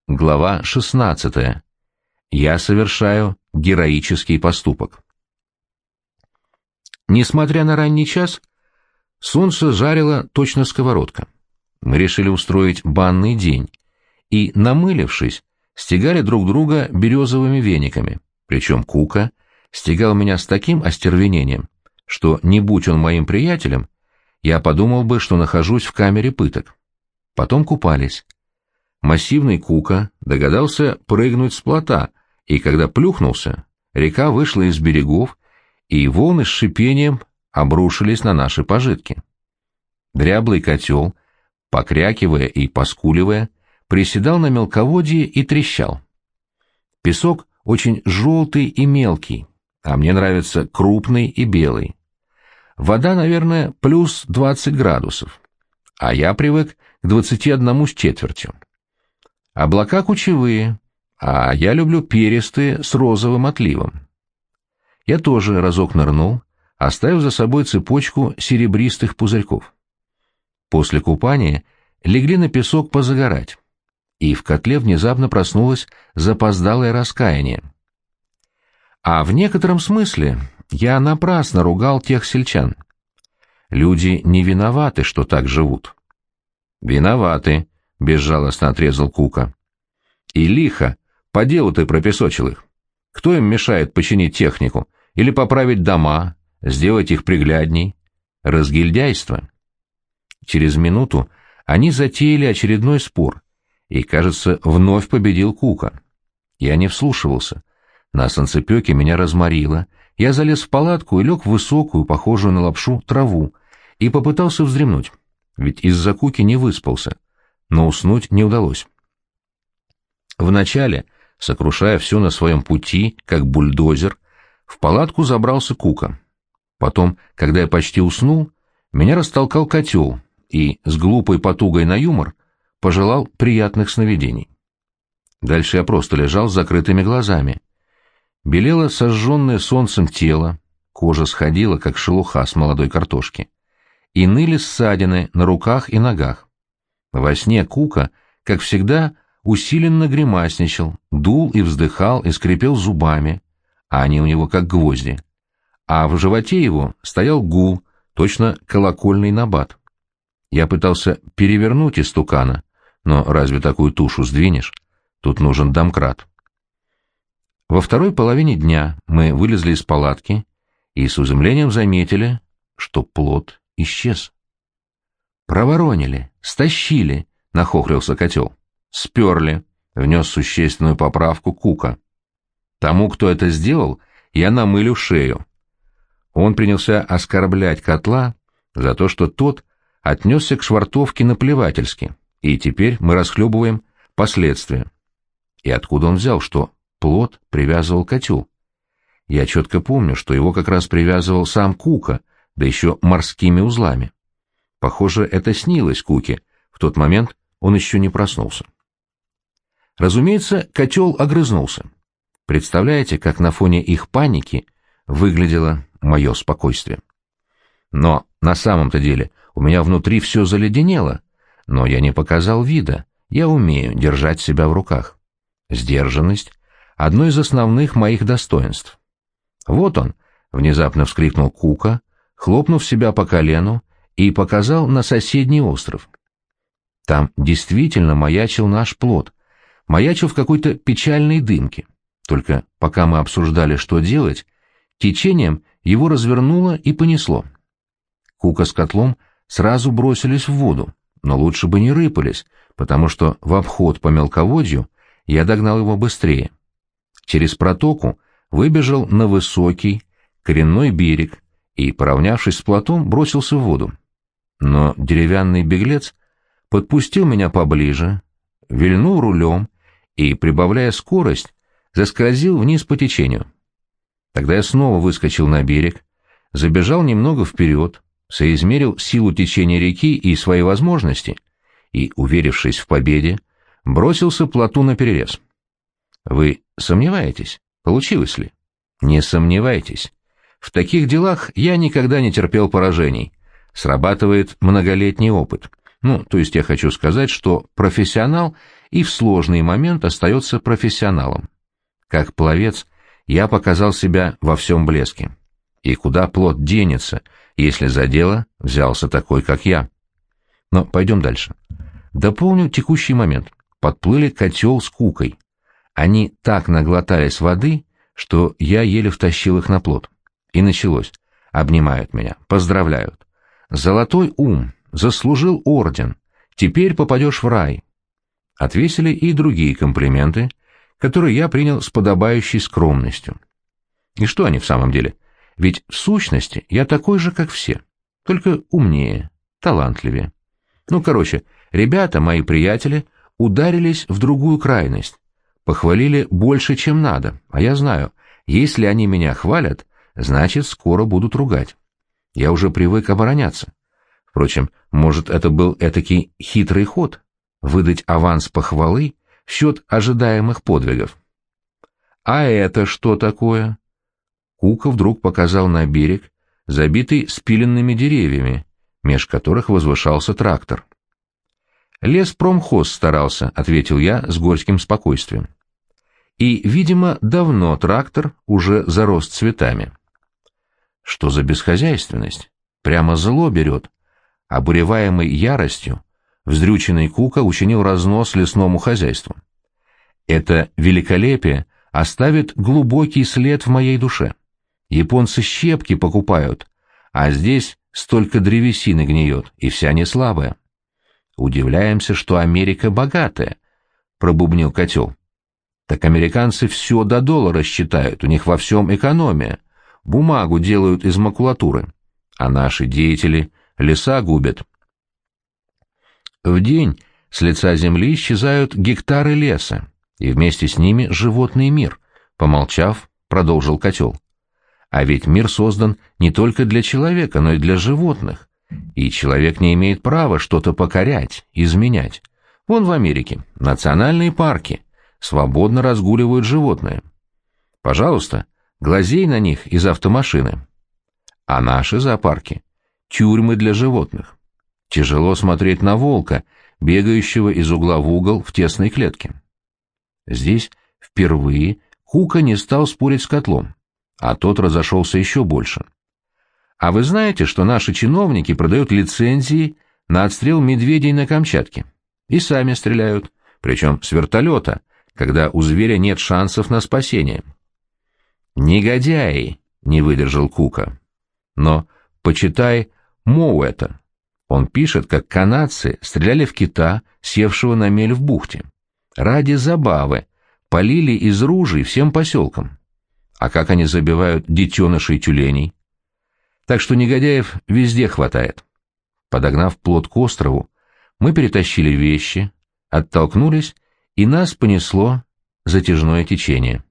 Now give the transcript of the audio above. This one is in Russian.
Глава 16. Я совершаю героический поступок. Несмотря на ранний час, солнце жарило точно сковородка. Мы решили устроить банный день и, намылившись, стегали друг друга березовыми вениками, причем Кука стегал меня с таким остервенением, что, не будь он моим приятелем, я подумал бы, что нахожусь в камере пыток. Потом купались. Массивный Кука догадался прыгнуть с плота, и когда плюхнулся, река вышла из берегов, и волны с шипением обрушились на наши пожитки. Дряблый котел, покрякивая и поскуливая, приседал на мелководье и трещал. Песок очень желтый и мелкий, а мне нравится крупный и белый. Вода, наверное, плюс 20 градусов, а я привык к 21,25. Облака кучевые, а я люблю перистые с розовым отливом. Я тоже разок нырнул, оставив за собой цепочку серебристых пузырьков. После купания легли на песок позагорать, и в котле внезапно проснулось запоздалое раскаяние. А в некотором смысле я напрасно ругал тех сельчан. Люди не виноваты, что так живут. «Виноваты», — безжалостно отрезал Кука. «И лихо, по делу ты пропесочил их. Кто им мешает починить технику или поправить дома, сделать их приглядней? Разгильдяйство». Через минуту они затеяли очередной спор, и, кажется, вновь победил Кука. Я не вслушивался. На солнцепеке меня разморило, я залез в палатку и лег в высокую, похожую на лапшу, траву, и попытался вздремнуть, ведь из-за Куки не выспался, но уснуть не удалось. Вначале, сокрушая все на своем пути, как бульдозер, в палатку забрался Кука. Потом, когда я почти уснул, меня растолкал котел и, с глупой потугой на юмор, пожелал приятных сновидений. Дальше я просто лежал с закрытыми глазами. Белело сожженное солнцем тело, кожа сходила, как шелуха с молодой картошки, и ныли ссадины на руках и ногах. Во сне Кука, как всегда, усиленно гримасничал, дул и вздыхал и скрипел зубами, а они у него как гвозди. А в животе его стоял гул, точно колокольный набат. Я пытался перевернуть истукана, но разве такую тушу сдвинешь? Тут нужен домкрат. Во второй половине дня мы вылезли из палатки и с изумлением заметили, что плот исчез. «Проворонили, стащили», — нахохлился котел. «Сперли», — внес существенную поправку Кука. «Тому, кто это сделал, я намылю шею». Он принялся оскорблять котла за то, что тот отнесся к швартовке наплевательски, и теперь мы расхлебываем последствия. И откуда он взял, что плот привязывал котел? Я четко помню, что его как раз привязывал сам Кука, да еще морскими узлами. Похоже, это снилось Куке, в тот момент он еще не проснулся. Разумеется, котел огрызнулся. Представляете, как на фоне их паники выглядело мое спокойствие? Но на самом-то деле у меня внутри все заледенело, но я не показал вида, я умею держать себя в руках. Сдержанность — одно из основных моих достоинств. «Вот он!» — внезапно вскрикнул Кука, хлопнув себя по колену, и показал на соседний остров. Там действительно маячил наш плот, маячил в какой-то печальной дымке. Только пока мы обсуждали, что делать, течением его развернуло и понесло. Кука с котлом сразу бросились в воду, но лучше бы не рыпались, потому что в обход по мелководью я догнал его быстрее. Через протоку выбежал на высокий, коренной берег и, поравнявшись с плотом, бросился в воду. Но деревянный беглец подпустил меня поближе, вильнул рулем и, прибавляя скорость, заскользил вниз по течению. Тогда я снова выскочил на берег, забежал немного вперед, соизмерил силу течения реки и свои возможности и, уверившись в победе, бросился плоту наперерез. Вы сомневаетесь, получилось ли? Не сомневайтесь. В таких делах я никогда не терпел поражений. Срабатывает многолетний опыт. Ну, то есть я хочу сказать, что профессионал и в сложный момент остается профессионалом. Как пловец я показал себя во всем блеске. И куда плот денется, если за дело взялся такой, как я? Но пойдем дальше. Дополню текущий момент. Подплыли котел с Кукой. Они так наглотались воды, что я еле втащил их на плот. И началось. Обнимают меня, поздравляют. Золотой ум, заслужил орден, теперь попадешь в рай. Отвесили и другие комплименты, которые я принял с подобающей скромностью. И что они в самом деле? Ведь в сущности я такой же, как все, только умнее, талантливее. Ну, короче, ребята, мои приятели, ударились в другую крайность, похвалили больше, чем надо, а я знаю, если они меня хвалят, значит, скоро будут ругать. Я уже привык обороняться. Впрочем, может, это был этакий хитрый ход — выдать аванс похвалы в счет ожидаемых подвигов. «А это что такое?» Кука вдруг показал на берег, забитый спиленными деревьями, меж которых возвышался трактор. «Леспромхоз старался», — ответил я с горьким спокойствием. И, видимо, давно трактор уже зарос цветами. Что за бесхозяйственность? Прямо зло берет. Обуреваемый яростью, вздрюченный Кука учинил разнос лесному хозяйству. Это великолепие оставит глубокий след в моей душе. Японцы щепки покупают, а здесь столько древесины гниет, и вся не слабая. Удивляемся, что Америка богатая, — пробубнил котел. Так американцы все до доллара считают, у них во всем экономия. Бумагу делают из макулатуры, а наши деятели леса губят. В день с лица земли исчезают гектары леса, и вместе с ними животный мир, — помолчав, продолжил котел. А ведь мир создан не только для человека, но и для животных, и человек не имеет права что-то покорять, изменять. Вон в Америке национальные парки, свободно разгуливают животные. Пожалуйста, глазей на них из автомашины. А наши зоопарки — тюрьмы для животных. Тяжело смотреть на волка, бегающего из угла в угол в тесной клетке. Здесь впервые Кука не стал спорить с котлом, а тот разошелся еще больше. А вы знаете, что наши чиновники продают лицензии на отстрел медведей на Камчатке? И сами стреляют, причем с вертолета, когда у зверя нет шансов на спасение. «Негодяи!» — не выдержал Кука. Но почитай Моуэта. Он пишет, как канадцы стреляли в кита, севшего на мель в бухте. Ради забавы полили из ружей всем поселкам. А как они забивают детенышей тюленей? Так что негодяев везде хватает. Подогнав плот к острову, мы перетащили вещи, оттолкнулись, и нас понесло затяжное течение.